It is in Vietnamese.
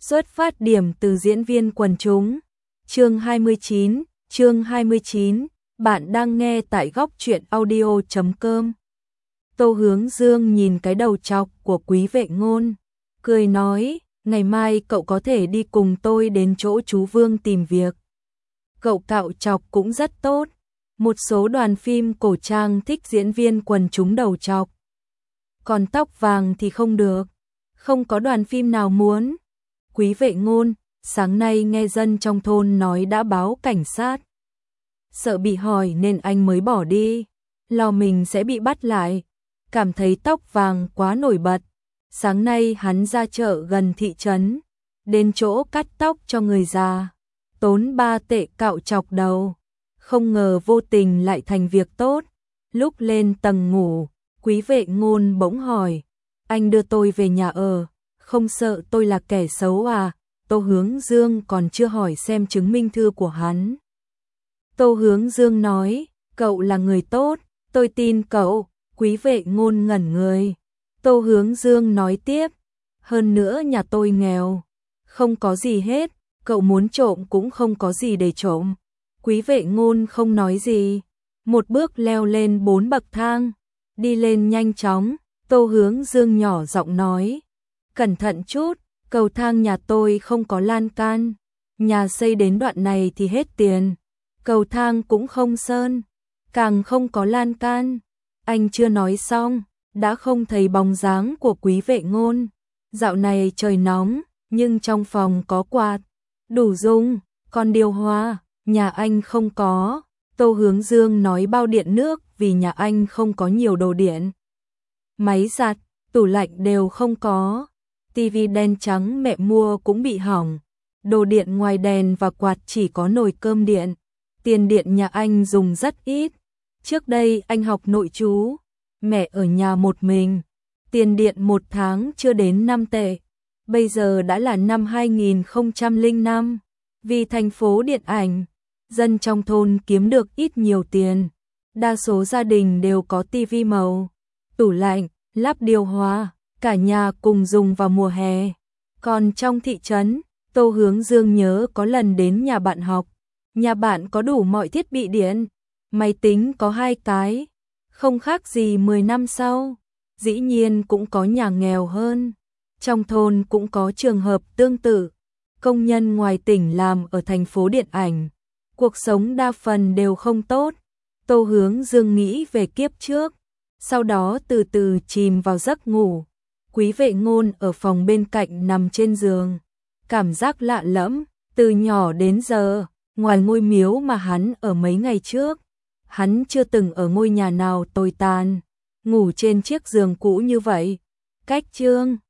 Xuất phát điểm từ diễn viên quần chúng. Chương 29, bạn đang nghe tại góc truyện audio.com. Tô Hướng Dương nhìn cái đầu trọc của Quý Vệ Ngôn, cười nói, ngày mai cậu có thể đi cùng tôi đến chỗ chú Vương tìm việc. Cậu cạo trọc cũng rất tốt, một số đoàn phim cổ trang thích diễn viên quần chúng đầu trọc. Còn tóc vàng thì không được, không có đoàn phim nào muốn. Quý Vệ Ngôn, sáng nay nghe dân trong thôn nói đã báo cảnh sát. Sợ bị hỏi nên anh mới bỏ đi, lo mình sẽ bị bắt lại, cảm thấy tóc vàng quá nổi bật. Sáng nay hắn ra chợ gần thị trấn, đến chỗ cắt tóc cho người già, tốn 3 tệ cạo chọc đầu, không ngờ vô tình lại thành việc tốt. Lúc lên tầng ngủ, Quý Vệ Ngôn bỗng hỏi, anh đưa tôi về nhà ở, không sợ tôi là kẻ xấu à? Tô Hướng Dương còn chưa hỏi xem chứng minh thư của hắn. Tô Hướng Dương nói, cậu là người tốt, tôi tin cậu. Quý Vệ Ngôn ngẩn người. Tô Hướng Dương nói tiếp, hơn nữa nhà tôi nghèo, không có gì hết, cậu muốn trộm cũng không có gì để trộm. Quý Vệ Ngôn không nói gì, một bước leo lên 4 bậc thang, đi lên nhanh chóng. Tô Hướng Dương nhỏ giọng nói, cẩn thận chút, cầu thang nhà tôi không có lan can, nhà xây đến đoạn này thì hết tiền, cầu thang cũng không sơn, càng không có lan can. Anh chưa nói xong, đã không thấy bóng dáng của Quý Vệ Ngôn. Dạo này trời nóng, nhưng trong phòng có quạt, đủ dùng, còn điều hòa, nhà anh không có. Tô Hướng Dương nói bao điện nước vì nhà anh không có nhiều đồ điện. Máy giặt, tủ lạnh đều không có. Tivi đen trắng mẹ mua cũng bị hỏng. Đồ điện ngoài đèn và quạt chỉ có nồi cơm điện. Tiền điện nhà anh dùng rất ít. Trước đây anh học nội trú, mẹ ở nhà một mình, tiền điện một tháng chưa đến 5 tệ. Bây giờ đã là năm 2005, vì thành phố điện ảnh, dân trong thôn kiếm được ít nhiều tiền. Đa số gia đình đều có tivi màu, tủ lạnh, lắp điều hòa, cả nhà cùng dùng vào mùa hè. Còn trong thị trấn, Tô Hướng Dương nhớ có lần đến nhà bạn học, nhà bạn có đủ mọi thiết bị điện. Máy tính có 2 cái, không khác gì 10 năm sau. Dĩ nhiên cũng có nhà nghèo hơn. Trong thôn cũng có trường hợp tương tự. Công nhân ngoài tỉnh làm ở thành phố điện ảnh. Cuộc sống đa phần đều không tốt. Tô Hướng Dương nghĩ về kiếp trước, sau đó từ từ chìm vào giấc ngủ. Quý Vệ Ngôn ở phòng bên cạnh nằm trên giường. Cảm giác lạ lẫm, từ nhỏ đến giờ, ngoài ngôi miếu mà hắn ở mấy ngày trước, hắn chưa từng ở ngôi nhà nào tồi tàn, ngủ trên chiếc giường cũ như vậy. Cách chương